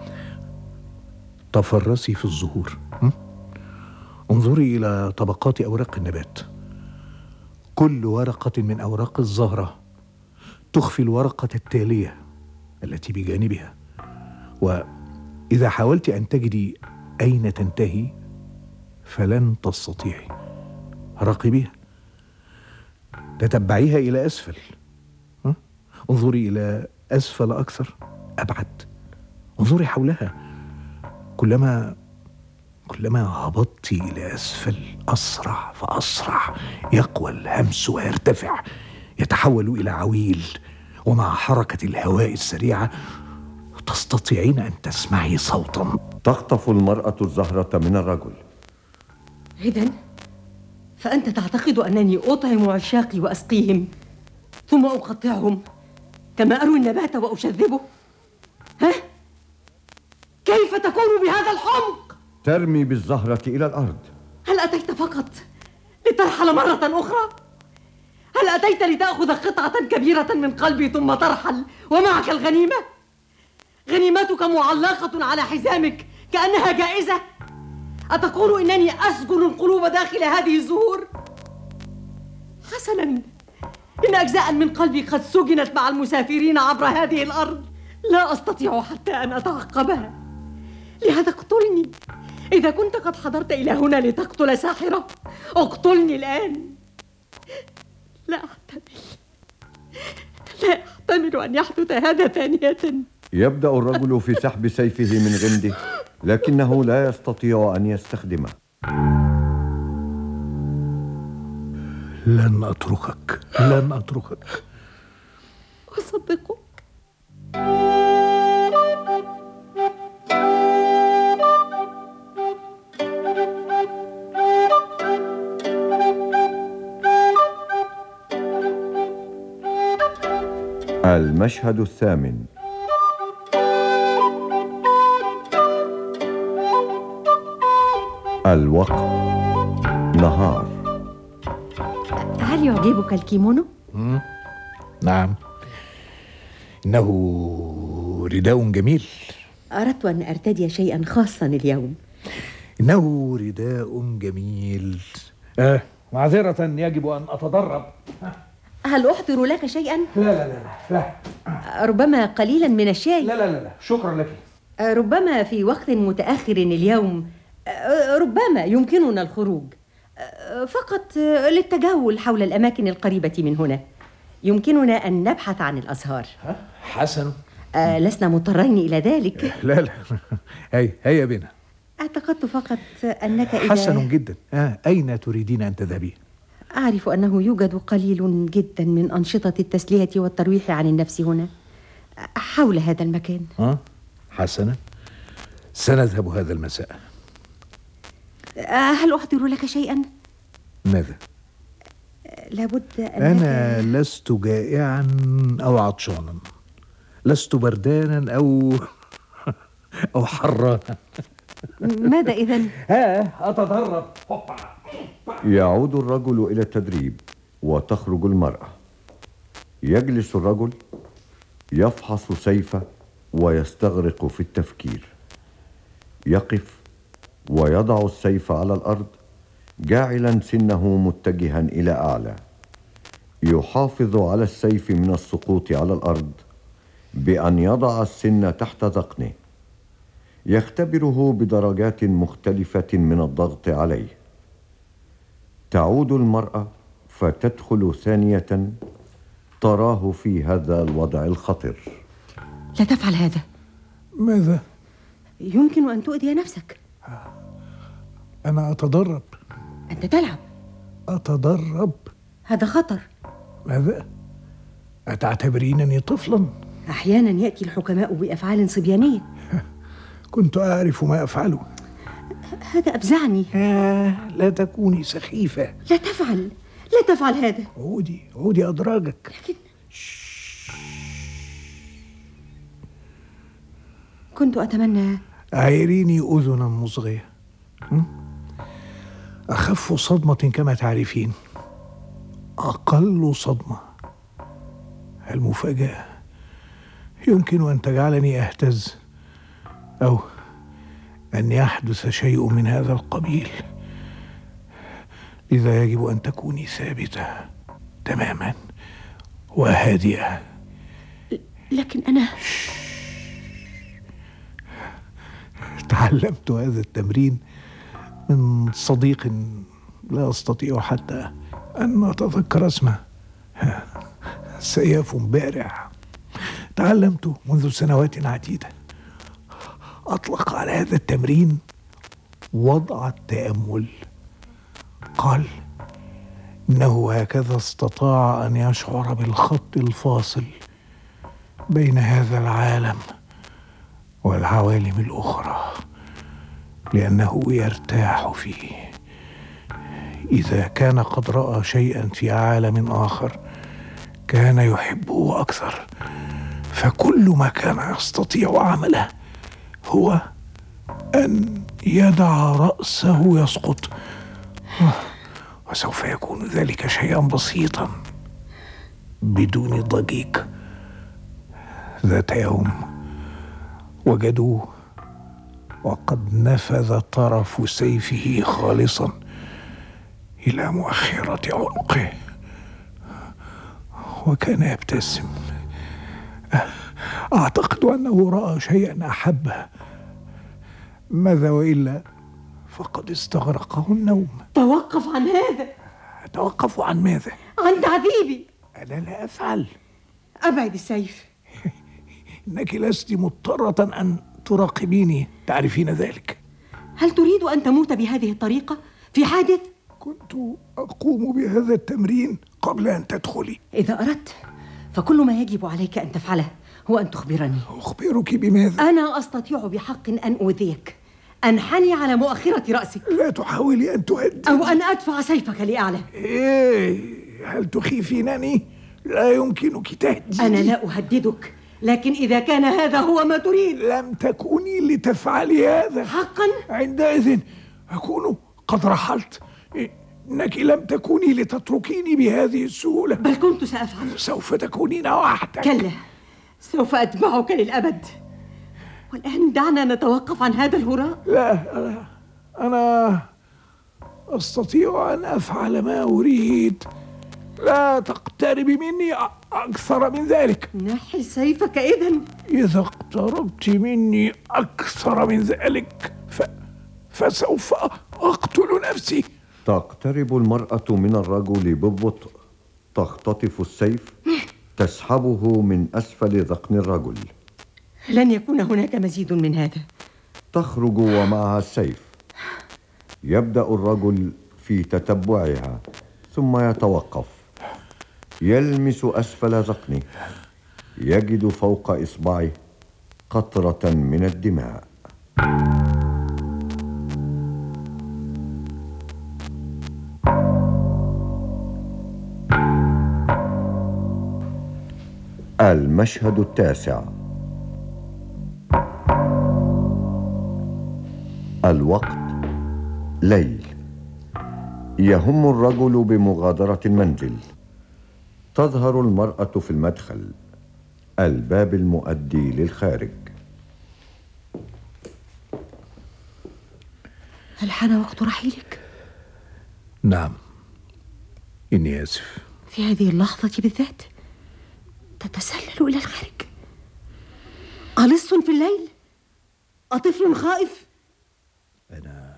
تفرسي في الزهور، انظري إلى طبقات أوراق النبات. كل ورقة من أوراق الزهرة تخفي الورقة التالية التي بجانبها، وإذا حاولت أن تجدي أين تنتهي فلن تستطيعي. راقبيها، تتبعيها إلى أسفل. ها؟ انظري إلى أسفل أكثر، أبعد. انظري حولها. كلما كلما هبطت إلى أسفل أسرع فأسرع، يقوى الهمس ويرتفع، يتحول إلى عويل، ومع حركة الهواء السريعة تستطيعين أن تسمعي صوتا. تخطف المرأة الزهرة من الرجل. إذن فأنت تعتقد أنني أطعم عشاقي وأسقيهم ثم أقطعهم كما أروي النبات وأشذبه؟ ها؟ كيف تكون بهذا الحمق؟ ترمي بالزهرة إلى الأرض. هل أتيت فقط لترحل مرة أخرى؟ هل أتيت لتأخذ قطعة كبيرة من قلبي ثم ترحل ومعك الغنيمة؟ غنيمتك معلقة على حزامك كأنها جائزة. أتقول إنني أسجن القلوب داخل هذه الزهور؟ حسنا، إن أجزاء من قلبي قد سجنت مع المسافرين عبر هذه الأرض، لا أستطيع حتى أن أتعقبها. لهذا اقتلني. إذا كنت قد حضرت إلى هنا لتقتل ساحرة، اقتلني الآن. لا أحتمل لا أحتمل أن يحدث هذا ثانية. يبدأ الرجل في سحب سيفه من غمده، لكنه لا يستطيع أن يستخدمه. لن أتركك، لن أتركك. أصدقك. المشهد الثامن. الوقت نهار. هل يعجبك الكيمونو؟ مم. نعم، إنه رداء جميل. أردت أن أرتدي شيئا خاصا اليوم. إنه رداء جميل. آه معذرة، يجب أن أتدرب. هل أحضر لك شيئا؟ لا لا لا لا, لا. ربما قليلا من الشاي. لا لا لا, لا. شكرا لك. ربما في وقت متأخر اليوم ربما يمكننا الخروج فقط للتجول حول الأماكن القريبة من هنا. يمكننا أن نبحث عن الأزهار. حسن. أه لسنا مضطرين إلى ذلك. لا لا هيا هيا بنا. اعتقدت فقط أنك إذا... حسن جدا. آه. أين تريدين أن تذهبين؟ أعرف أنه يوجد قليل جدا من أنشطة التسلية والترويح عن النفس هنا حول هذا المكان. آه. حسنا، سنذهب هذا المساء. هل أحضر لك شيئا؟ ماذا؟ لابد أنك... أنا لست جائعا أو عطشانا، لست بردانا أو أو حرانا. ماذا إذن؟ ها أتدرب. يعود الرجل إلى التدريب وتخرج المرأة. يجلس الرجل يفحص سيفه ويستغرق في التفكير. يقف ويضع السيف على الأرض جاعلا سنه متجها إلى أعلى. يحافظ على السيف من السقوط على الأرض بأن يضع السن تحت ذقنه. يختبره بدرجات مختلفة من الضغط عليه. تعود المرأة فتدخل ثانية تراه في هذا الوضع الخطر. لا تفعل هذا. ماذا؟ يمكن أن تؤذي نفسك. أنا أتدرب. أنت تلعب. أتدرب. هذا خطر. ماذا؟ أتعتبرينني طفلا؟ أحيانا يأتي الحكماء بأفعال صبيانية. كنت أعرف ما أفعله. هذا أفزعني. آه لا تكوني سخيفة. لا تفعل لا تفعل هذا. عودي عودي أدراجك. لكن كنت أتمنى. أعيريني أذنا مصغية. أخف صدمة كما تعرفين، أقل صدمة. المفاجأة يمكن أن تجعلني أهتز، أو أن يحدث شيء من هذا القبيل. لذا يجب أن تكوني ثابتة تماما وهادئة. لكن أنا تعلمت هذا التمرين من صديق لا أستطيع حتى أن أتذكر اسمه. سيف بارع تعلمته منذ سنوات عديدة. أطلق على هذا التمرين وضع التأمل. قال إنه هكذا استطاع أن يشعر بالخط الفاصل بين هذا العالم والعوالم الأخرى، لأنه يرتاح فيه. إذا كان قد رأى شيئا في عالم آخر كان يحبه أكثر، فكل ما كان يستطيع عمله هو أن يدع رأسه يسقط، وسوف يكون ذلك شيئا بسيطا بدون ضجيج. ذات يوم وجدوه وقد نفذ طرف سيفه خالصا إلى مؤخرة عنقه، وكان يبتسم. أعتقد أنه رأى شيئا أحبه، ماذا وإلا فقد استغرقه النوم. توقف عن هذا. أتوقف عن ماذا؟ عن تعذيبي. أنا لا أفعل. أبعد السيف. إنك لست مضطرة أن تراقبيني، تعرفين ذلك. هل تريد أن تموت بهذه الطريقة في حادث؟ كنت أقوم بهذا التمرين قبل أن تدخلي. إذا أردت فكل ما يجب عليك أن تفعله هو أن تخبرني. أخبرك بماذا؟ أنا أستطيع بحق أن أؤذيك، أنحني على مؤخرة رأسك، لا تحاولي أن تهدي، أو أن أدفع سيفك لأعلى. إيه، هل تخيفينني؟ لا يمكنك تهديدي. أنا لا أهددك، لكن إذا كان هذا هو ما تريد. لم تكوني لتفعلي هذا. حقا؟ عندئذ أكون قد رحلت. إنك لم تكوني لتتركيني بهذه السهولة. بل كنت سأفعل. سوف تكونين وحدك. كلا، سوف أتبعك للأبد. والآن دعنا نتوقف عن هذا الهراء. لا, لا أنا أستطيع أن أفعل ما أريد. لا تقتربي مني أكثر من ذلك. نحي سيفك إذن. إذا اقتربت مني أكثر من ذلك ف... فسوف أقتل نفسي. تقترب المرأة من الرجل ببطء، تختطف السيف، تسحبه من أسفل ذقن الرجل. لن يكون هناك مزيد من هذا. تخرج ومعها السيف. يبدأ الرجل في تتبعها ثم يتوقف، يلمس أسفل ذقنه، يجد فوق إصبعه قطرة من الدماء. المشهد التاسع. الوقت ليل. يهم الرجل بمغادرة المنزل. تظهر المرأة في المدخل، الباب المؤدي للخارج. هل حان وقت رحيلك؟ نعم، إني آسف. في هذه اللحظة بالذات تتسلل إلى الخارج؟ ألص في الليل؟ أطفل خائف؟ أنا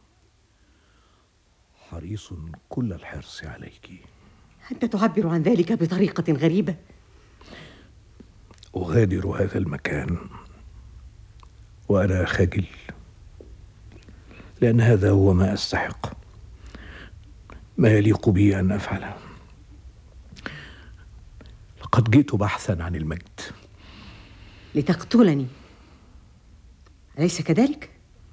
حريص كل الحرص عليك. أنت تعبر عن ذلك بطريقة غريبة. أغادر هذا المكان وأنا خجل، لأن هذا هو ما أستحق، ما يليق بي أن أفعله. لقد جئت بحثا عن المجد. لتقتلني، أليس كذلك؟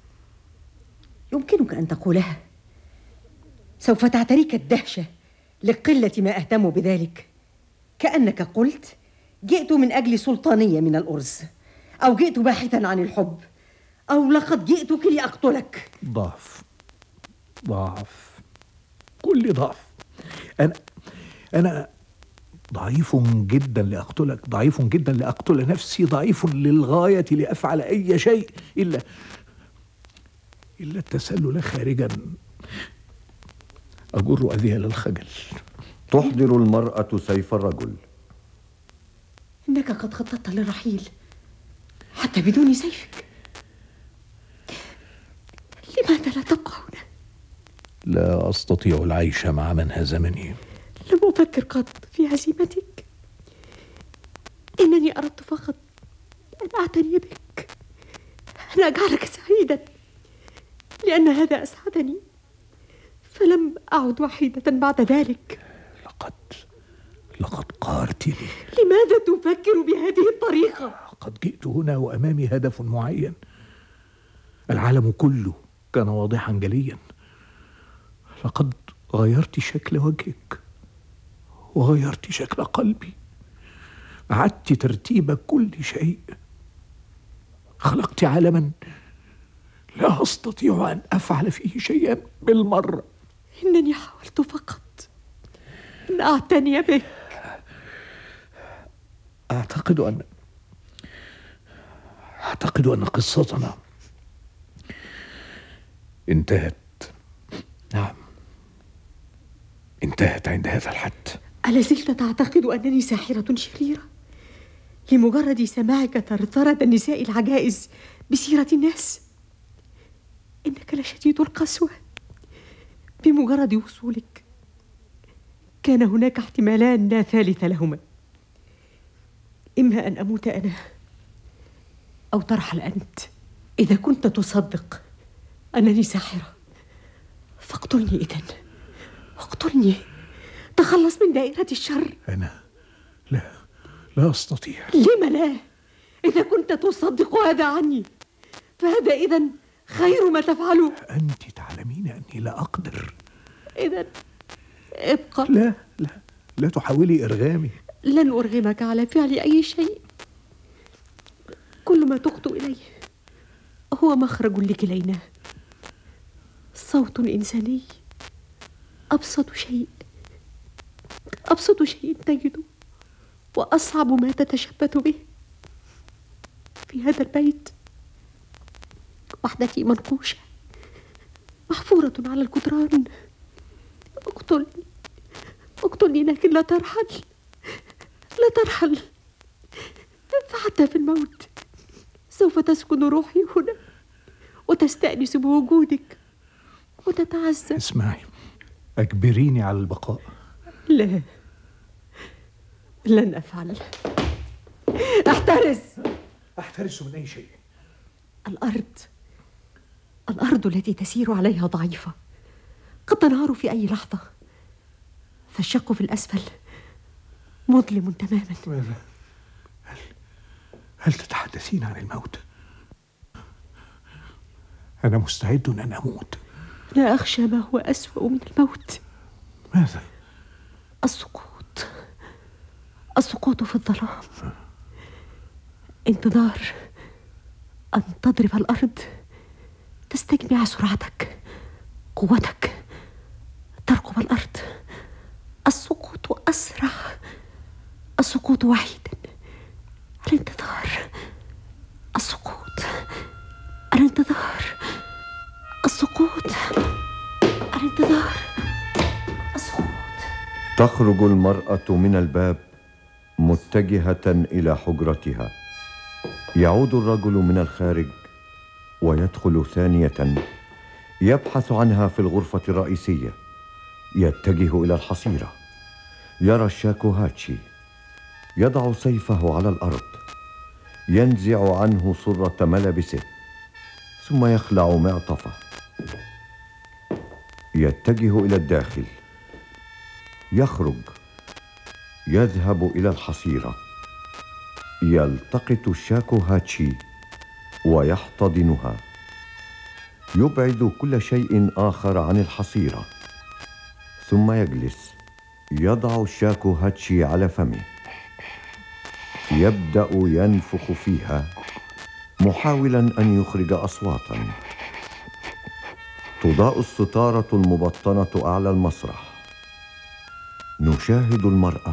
يمكنك أن تقولها. سوف تعتريك الدهشة لقلة ما أهتم بذلك، كأنك قلت جئت من أجل سلطانية من الأرز، أو جئت باحثا عن الحب، أو لقد جئتك لأقتلك. ضعف ضعف كل ضعف. أنا أنا ضعيف جدا لأقتلك، ضعيف جدا لأقتل نفسي، ضعيف للغاية لأفعل أي شيء إلا إلا التسلل خارجا أجر أذيال الخجل. تحضر المرأة سيف الرجل. إنك قد خططت للرحيل حتى بدون سيفك. لماذا لا تبقى هنا؟ لا أستطيع العيش مع من هزمني. لم أفكر قط في هزيمتك، إنني أردت فقط أن أعتني بك، أن أجعلك سعيدا، لأن هذا أسعدني، فلم أعد وحيدة بعد ذلك. لقد لقد قهرتني. لماذا تفكر بهذه الطريقة؟ قد جئت هنا وأمامي هدف معين. العالم كله كان واضحا جليا. لقد غيرت شكل وجهك وغيرت شكل قلبي، أعدت ترتيب كل شيء، خلقت عالما لا أستطيع أن أفعل فيه شيئا بالمرة. إنني حاولت فقط أن أعتني بك. أعتقد أن أعتقد أن قصتنا انتهت. نعم، انتهت عند هذا الحد. ألا زلت تعتقد أنني ساحرة شريرة لمجرد سماعك ثرثرة النساء العجائز بسيرة الناس؟ إنك لشديد القسوة. بمجرد وصولك كان هناك احتمالان لا ثالث لهما، إما أن أموت أنا أو ترحل أنت. إذا كنت تصدق أنني ساحرة فاقتلني إذن، اقتلني، تخلص من دائرة الشر. أنا لا لا أستطيع. لم لا؟ إذا كنت تصدق هذا عني فهذا إذن خير ما تفعله. أنت تعلمين أني لا أقدر. إذن ابقى. لا لا لا تحاولي إرغامي. لن أرغمك على فعل أي شيء. كل ما تخطو إليه هو مخرج لكلينا، صوت إنساني، أبسط شيء أبسط شيء تجده وأصعب ما تتشبث به. في هذا البيت وحدتي منقوشة محفورة على الجدران. اقتلني اقتلني لكن لا ترحل، لا ترحل، فحتى في الموت سوف تسكن روحي هنا وتستأنس بوجودك وتتعزى. اسمعي، أجبريني على البقاء. لا، لن أفعل. احترس. أحترس من أي شيء؟ الأرض الأرض التي تسير عليها ضعيفة، قد تنهار في أي لحظة، فالشق في الأسفل مظلم تماما. ماذا؟ هل, هل تتحدثين عن الموت؟ أنا مستعد أن أموت. لا أخشى ما هو أسوأ من الموت. ماذا؟ السقوط السقوط في الظلام، انتظار أن تضرب الأرض، تستجمع سرعتك، قوتك، ترقب الأرض. السقوط أسرع، السقوط وحيدا، الانتظار، السقوط، الانتظار، السقوط، الانتظار، السقوط. تخرج المرأة من الباب متجهة إلى حجرتها. يعود الرجل من الخارج ويدخل ثانية، يبحث عنها في الغرفة الرئيسية. يتجه إلى الحصيرة، يرى الشاكوهاتشي، يضع سيفه على الأرض، ينزع عنه صرة ملابسه، ثم يخلع معطفه. يتجه إلى الداخل، يخرج، يذهب إلى الحصيرة، يلتقط الشاكوهاتشي ويحتضنها. يبعد كل شيء آخر عن الحصيرة، ثم يجلس، يضع الشاكوهاتشي على فمه، يبدأ ينفخ فيها محاولا أن يخرج أصواتا. تضاء الستارة المبطنة أعلى المسرح. نشاهد المرأة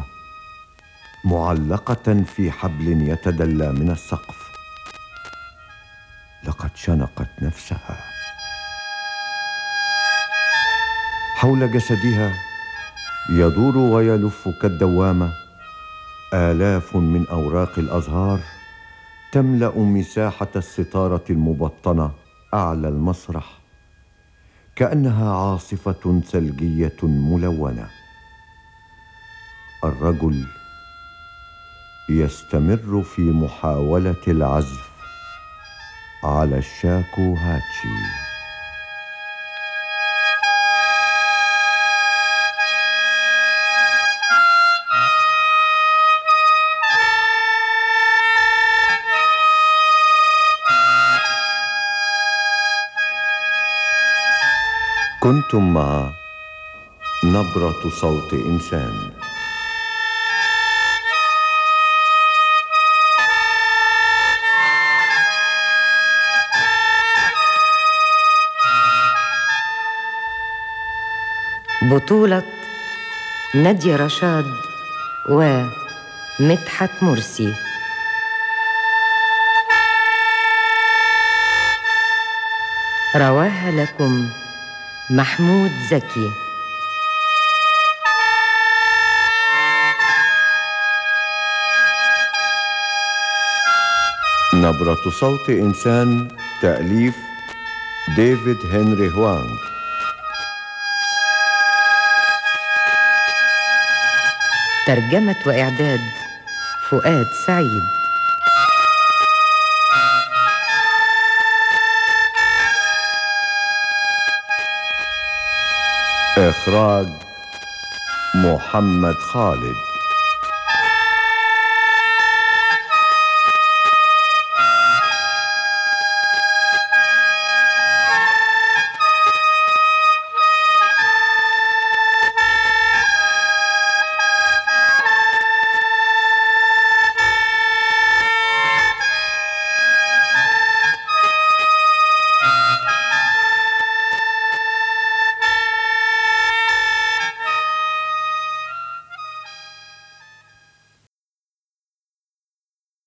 معلقة في حبل يتدلى من السقف. لقد شنقت نفسها. حول جسدها يدور ويلف كالدوامة آلاف من أوراق الأزهار تملأ مساحة الستارة المبطنة أعلى المسرح. كأنها عاصفة ثلجية ملونة. الرجل يستمر في محاولة العزف على الشاكوهاتشي. كنتم مع نبرة صوت إنسان. بطولة نادية رشاد ومدحت مرسي. رواها لكم محمود زكي. نبرة صوت إنسان تأليف ديفيد هنري هوانغ. ترجمة وإعداد فؤاد سعيد. إخراج محمد خالد.